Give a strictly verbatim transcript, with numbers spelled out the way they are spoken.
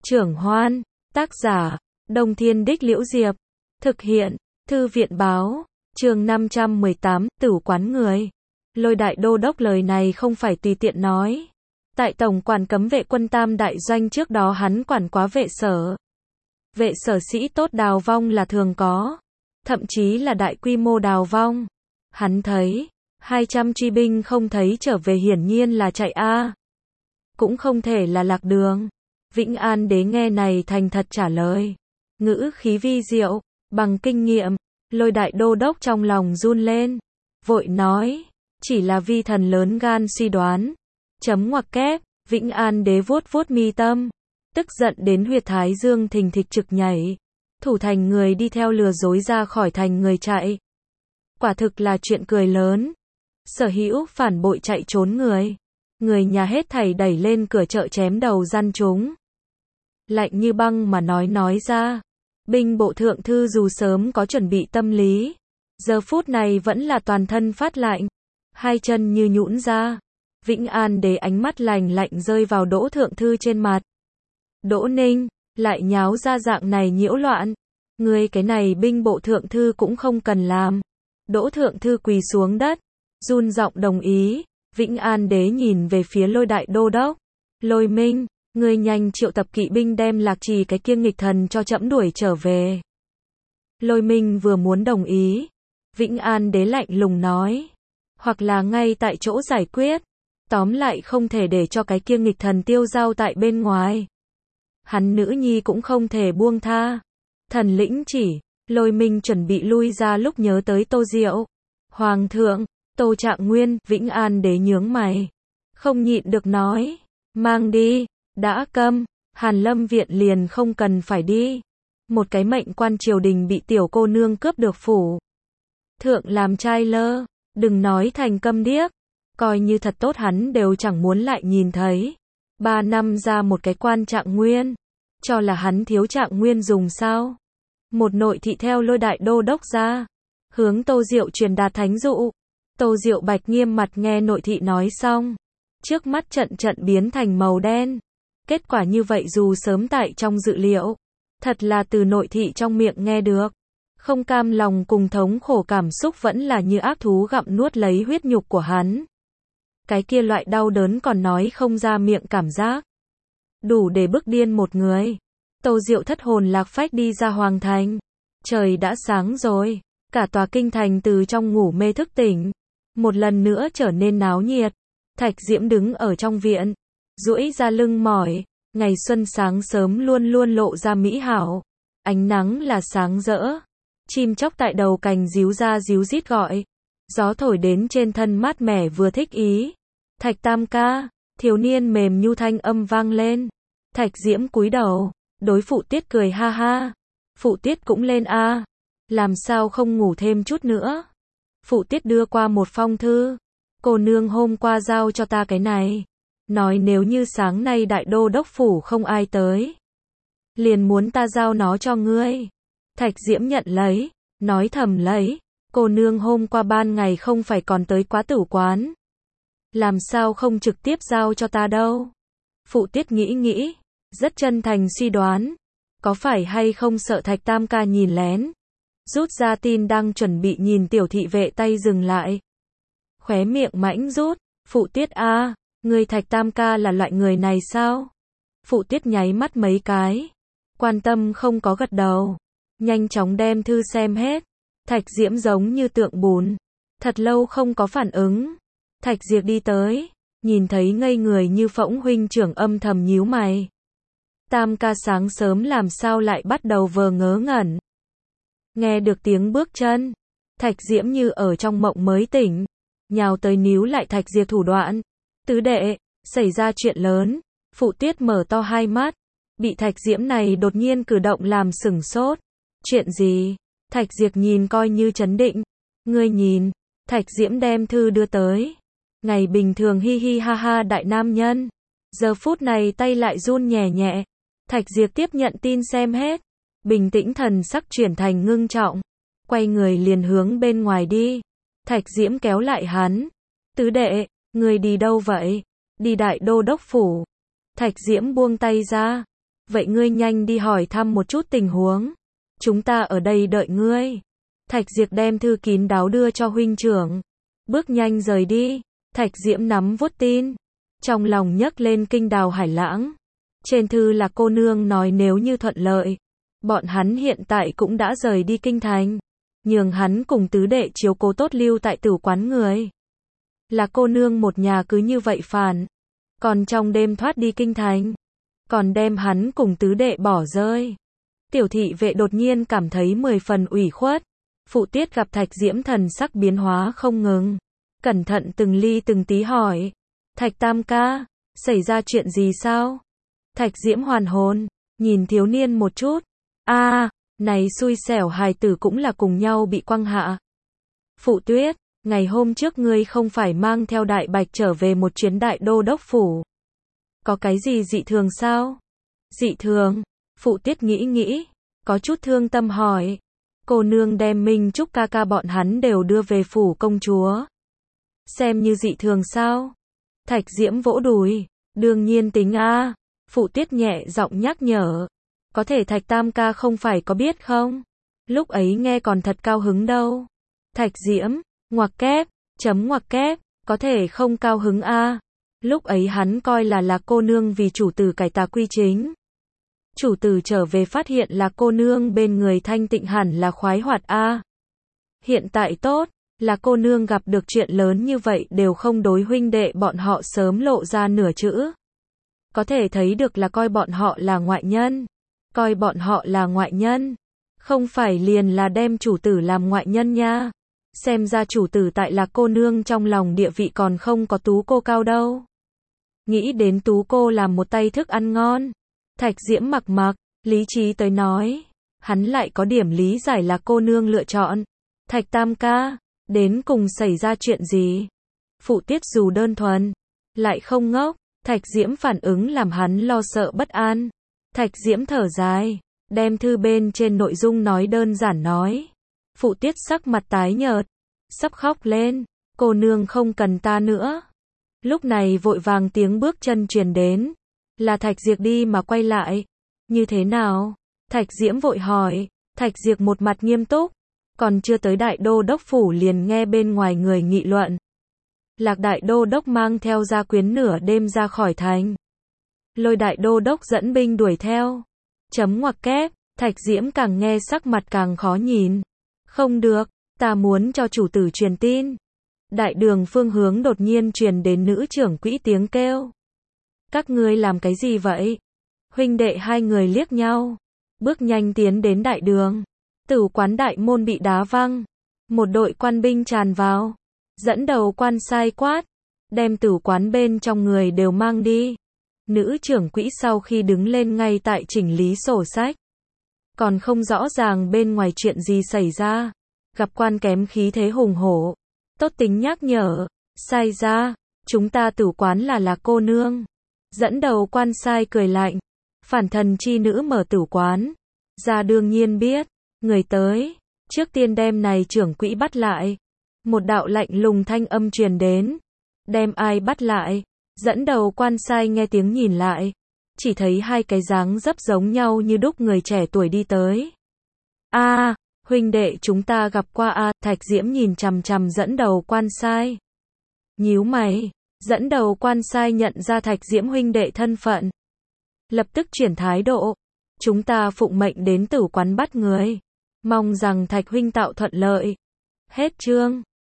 Trưởng Hoan, tác giả, Đông Thiên Đích Liễu Diệp, thực hiện, Thư viện Báo, chương năm trăm mười tám, Tửu Quán Người. Lôi đại đô đốc lời này không phải tùy tiện nói. Tại tổng quản cấm vệ quân Tam Đại Doanh trước đó hắn quản quá vệ sở. Vệ sở sĩ tốt đào vong là thường có, thậm chí là đại quy mô đào vong. Hắn thấy, hai trăm truy binh không thấy trở về hiển nhiên là chạy a, cũng không thể là lạc đường. Vĩnh An đế nghe này thành thật trả lời, ngữ khí vi diệu, bằng kinh nghiệm. Lôi đại đô đốc trong lòng run lên, vội nói, chỉ là vi thần lớn gan suy đoán. Chấm ngoặc kép, Vĩnh An đế vuốt vuốt mi tâm, tức giận đến huyệt thái dương thình thịch trực nhảy. Thủ thành người đi theo lừa dối ra khỏi thành người chạy. Quả thực là chuyện cười lớn. Sở hữu phản bội chạy trốn người, người nhà hết thảy đẩy lên cửa chợ chém đầu gian chúng. Lạnh như băng mà nói nói ra. Binh bộ thượng thư dù sớm có chuẩn bị tâm lý, giờ phút này vẫn là toàn thân phát lạnh, hai chân như nhũn ra. Vĩnh An đế ánh mắt lạnh lạnh rơi vào Đỗ thượng thư trên mặt. Đỗ Ninh, lại nháo ra dạng này nhiễu loạn. Ngươi cái này binh bộ thượng thư cũng không cần làm. Đỗ thượng thư quỳ xuống đất, run giọng đồng ý. Vĩnh An đế nhìn về phía Lôi đại đô đốc. Lôi Minh, ngươi nhanh triệu tập kỵ binh đem Lạc Trì cái kia nghịch thần cho trẫm đuổi trở về. Lôi Minh vừa muốn đồng ý, Vĩnh An đế lạnh lùng nói, hoặc là ngay tại chỗ giải quyết, tóm lại không thể để cho cái kia nghịch thần tiêu dao tại bên ngoài. Hắn nữ nhi cũng không thể buông tha. Thần lĩnh chỉ. Lôi Minh chuẩn bị lui ra lúc nhớ tới Tô Diệu. Hoàng thượng, Tô Trạng Nguyên. Vĩnh An đế nhướng mày, không nhịn được nói, mang đi. Đã câm, Hàn Lâm viện liền không cần phải đi. Một cái mệnh quan triều đình bị tiểu cô nương cướp được phủ thượng làm trai lơ, đừng nói thành câm điếc, coi như thật tốt hắn đều chẳng muốn lại nhìn thấy. Ba năm ra một cái quan Trạng Nguyên, cho là hắn thiếu Trạng Nguyên dùng sao? Một nội thị theo Lôi đại đô đốc ra, hướng Tô Diệu truyền đạt thánh dụ. Tô Diệu bạch nghiêm mặt nghe nội thị nói xong, trước mắt trận trận biến thành màu đen. Kết quả như vậy dù sớm tại trong dự liệu, thật là từ nội thị trong miệng nghe được. Không cam lòng cùng thống khổ cảm xúc vẫn là như ác thú gặm nuốt lấy huyết nhục của hắn. Cái kia loại đau đớn còn nói không ra miệng cảm giác, đủ để bức điên một người. Tô Diệu thất hồn lạc phách đi ra hoàng thành. Trời đã sáng rồi, cả tòa kinh thành từ trong ngủ mê thức tỉnh, một lần nữa trở nên náo nhiệt. Thạch Diễm đứng ở trong viện, duỗi ra lưng mỏi. Ngày xuân sáng sớm luôn luôn lộ ra mỹ hảo, ánh nắng là sáng rỡ, chim chóc tại đầu cành ríu ra ríu rít gọi, gió thổi đến trên thân mát mẻ vừa thích ý. Thạch Tam ca, thiếu niên mềm nhu thanh âm vang lên. Thạch Diễm cúi đầu, đối Phụ Tiết cười ha ha. Phụ Tiết cũng lên a, làm sao không ngủ thêm chút nữa? Phụ Tiết đưa qua một phong thư, cô nương hôm qua giao cho ta cái này, nói nếu như sáng nay đại đô đốc phủ không ai tới, liền muốn ta giao nó cho ngươi. Thạch Diễm nhận lấy, nói thầm lấy, cô nương hôm qua ban ngày không phải còn tới quá tử quán, làm sao không trực tiếp giao cho ta đâu. Phụ Tiết nghĩ nghĩ, rất chân thành suy đoán, có phải hay không sợ Thạch Tam ca nhìn lén, rút ra tin đang chuẩn bị nhìn tiểu thị vệ tay dừng lại, khóe miệng mãnh rút. Phụ Tiết a, người Thạch Tam ca là loại người này sao? Phụ Tiết nháy mắt mấy cái, quan tâm không có gật đầu, nhanh chóng đem thư xem hết. Thạch Diễm giống như tượng bùn, thật lâu không có phản ứng. Thạch Diệp đi tới, nhìn thấy ngây người như phỗng huynh trưởng âm thầm nhíu mày. Tam ca sáng sớm làm sao lại bắt đầu vờ ngớ ngẩn. Nghe được tiếng bước chân, Thạch Diễm như ở trong mộng mới tỉnh, nhào tới níu lại Thạch Diệp thủ đoạn. Tứ đệ, xảy ra chuyện lớn. Phụ Tiết mở to hai mắt, bị Thạch Diễm này đột nhiên cử động làm sửng sốt. Chuyện gì? Thạch Diệp nhìn coi như trấn định. Ngươi nhìn. Thạch Diễm đem thư đưa tới. Ngày bình thường hi hi ha ha đại nam nhân, giờ phút này tay lại run nhẹ nhẹ. Thạch Diệp tiếp nhận tin xem hết, bình tĩnh thần sắc chuyển thành ngưng trọng, quay người liền hướng bên ngoài đi. Thạch Diễm kéo lại hắn. Tứ đệ, người đi đâu vậy? Đi đại đô đốc phủ. Thạch Diễm buông tay ra, vậy ngươi nhanh đi hỏi thăm một chút tình huống. Chúng ta ở đây đợi ngươi. Thạch Diệp đem thư kín đáo đưa cho huynh trưởng. Bước nhanh rời đi. Thạch Diễm nắm vuốt tin. Trong lòng nhấc lên kinh đào hải lãng. Trên thư là cô nương nói nếu như thuận lợi. Bọn hắn hiện tại cũng đã rời đi kinh thành. Nhường hắn cùng tứ đệ chiếu cố tốt lưu tại tử quán người. Là cô nương một nhà cứ như vậy phản. Còn trong đêm thoát đi kinh thành. Còn đem hắn cùng tứ đệ bỏ rơi. Tiểu thị vệ đột nhiên cảm thấy mười phần ủy khuất. Phụ Tiết gặp Thạch Diễm thần sắc biến hóa không ngừng. Cẩn thận từng ly từng tí hỏi. Thạch tam ca, xảy ra chuyện gì sao? Thạch Diễm hoàn hồn, nhìn thiếu niên một chút. A, à, này xui xẻo hài tử cũng là cùng nhau bị quăng hạ. Phụ Tuyết, ngày hôm trước ngươi không phải mang theo Đại Bạch trở về một chuyến Đại Đô Đốc phủ. Có cái gì dị thường sao? Dị thường? Phụ Tiết nghĩ nghĩ, có chút thương tâm hỏi. Cô nương đem Minh Trúc ca ca bọn hắn đều đưa về phủ công chúa. Xem như dị thường sao? Thạch Diễm vỗ đùi, đương nhiên tính a. Phụ Tiết nhẹ giọng nhắc nhở. Có thể Thạch tam ca không phải có biết không? Lúc ấy nghe còn thật cao hứng đâu. Thạch Diễm, ngoặc kép, chấm ngoặc kép, có thể không cao hứng a. Lúc ấy hắn coi là là cô nương vì chủ tử cải tà quy chính. Chủ tử trở về phát hiện là cô nương bên người thanh tịnh hẳn là khoái hoạt a. Hiện tại tốt, là cô nương gặp được chuyện lớn như vậy đều không đối huynh đệ bọn họ sớm lộ ra nửa chữ. Có thể thấy được là coi bọn họ là ngoại nhân. Coi bọn họ là ngoại nhân. Không phải liền là đem chủ tử làm ngoại nhân nha. Xem ra chủ tử tại là cô nương trong lòng địa vị còn không có Tú cô cao đâu. Nghĩ đến Tú cô làm một tay thức ăn ngon. Thạch Diễm mặc mặc, lý trí tới nói. Hắn lại có điểm lý giải là cô nương lựa chọn. Thạch tam ca, đến cùng xảy ra chuyện gì? Phụ Tiết dù đơn thuần, lại không ngốc. Thạch Diễm phản ứng làm hắn lo sợ bất an. Thạch Diễm thở dài, đem thư bên trên nội dung nói đơn giản nói. Phụ Tiết sắc mặt tái nhợt, sắp khóc lên. Cô nương không cần ta nữa. Lúc này vội vàng tiếng bước chân truyền đến. Là Thạch Diệp đi mà quay lại. Như thế nào? Thạch Diễm vội hỏi. Thạch Diệp một mặt nghiêm túc. Còn chưa tới Đại Đô Đốc phủ liền nghe bên ngoài người nghị luận. Lạc Đại Đô Đốc mang theo gia quyến nửa đêm ra khỏi thành. Lôi Đại Đô Đốc dẫn binh đuổi theo. Chấm ngoặc kép, Thạch Diễm càng nghe sắc mặt càng khó nhìn. Không được, ta muốn cho chủ tử truyền tin. Đại đường phương hướng đột nhiên truyền đến nữ trưởng quỹ tiếng kêu. Các ngươi làm cái gì vậy? Huynh đệ hai người liếc nhau. Bước nhanh tiến đến đại đường. Tử quán đại môn bị đá văng. Một đội quan binh tràn vào. Dẫn đầu quan sai quát. Đem tử quán bên trong người đều mang đi. Nữ trưởng quỹ sau khi đứng lên ngay tại chỉnh lý sổ sách. Còn không rõ ràng bên ngoài chuyện gì xảy ra. Gặp quan kém khí thế hùng hổ. Tốt tính nhắc nhở. Sai ra. Chúng ta tử quán là là cô nương. Dẫn đầu quan sai cười lạnh. Phản thần chi nữ mở tử quán. Ra đương nhiên biết. Người tới. Trước tiên đem này trưởng quỹ bắt lại. Một đạo lạnh lùng thanh âm truyền đến. Đem ai bắt lại? Dẫn đầu quan sai nghe tiếng nhìn lại. Chỉ thấy hai cái dáng dấp giống nhau như đúc người trẻ tuổi đi tới. A, à, huynh đệ chúng ta gặp qua a. À, Thạch Diễm nhìn chằm chằm dẫn đầu quan sai. Nhíu mày. Dẫn đầu quan sai nhận ra Thạch Diễm huynh đệ thân phận. Lập tức chuyển thái độ. Chúng ta phụng mệnh đến tử quán bắt người. Mong rằng Thạch huynh tạo thuận lợi. Hết chương.